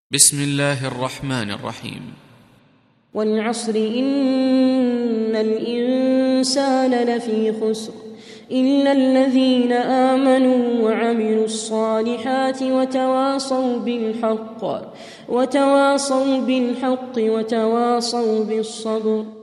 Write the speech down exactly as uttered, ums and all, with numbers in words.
بسم الله الرحمن الرحيم. والعصر إن الإنسان لفي خسر إلا الذين آمنوا وعملوا الصالحات وتواصوا بالحق وتواصوا بالحق وتواصوا بالصبر.